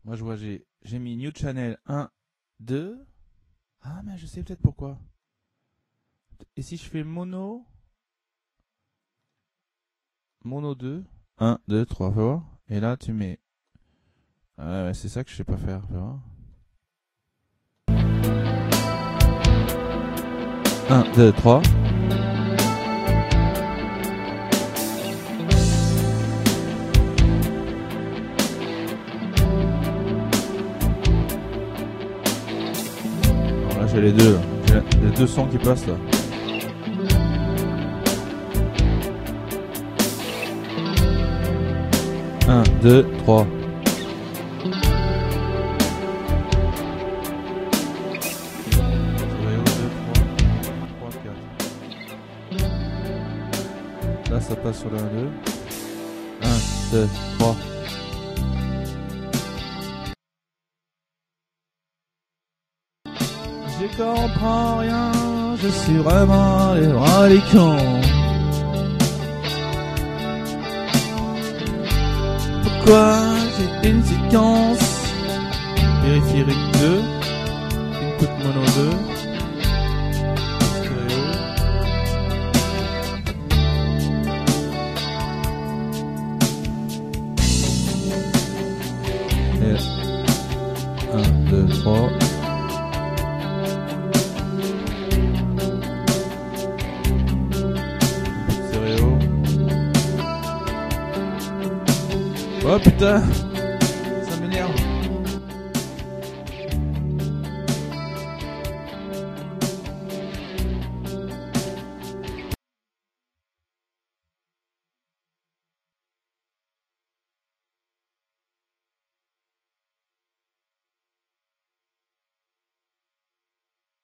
Moi je vois, j'ai mis New Channel 1, 2. Ah mais je sais peut-être pourquoi. Et si je fais mono 2, 1, 2, 3, fais voir. Et là tu mets... Ah ouais, c'est ça que je sais pas faire, fais voir. 1, 2, 3. Alors là j'ai les deux, j'ai les deux sons qui passent là. Un, deux, trois. Là ça passe sur le 1, 2. 1, 2, 3. Je comprends rien, je suis vraiment les rois des cons. Pourquoi j'ai une séquence périphérique 2, input mono 2, stéréo. Et 1, 2, 3. Oh putain!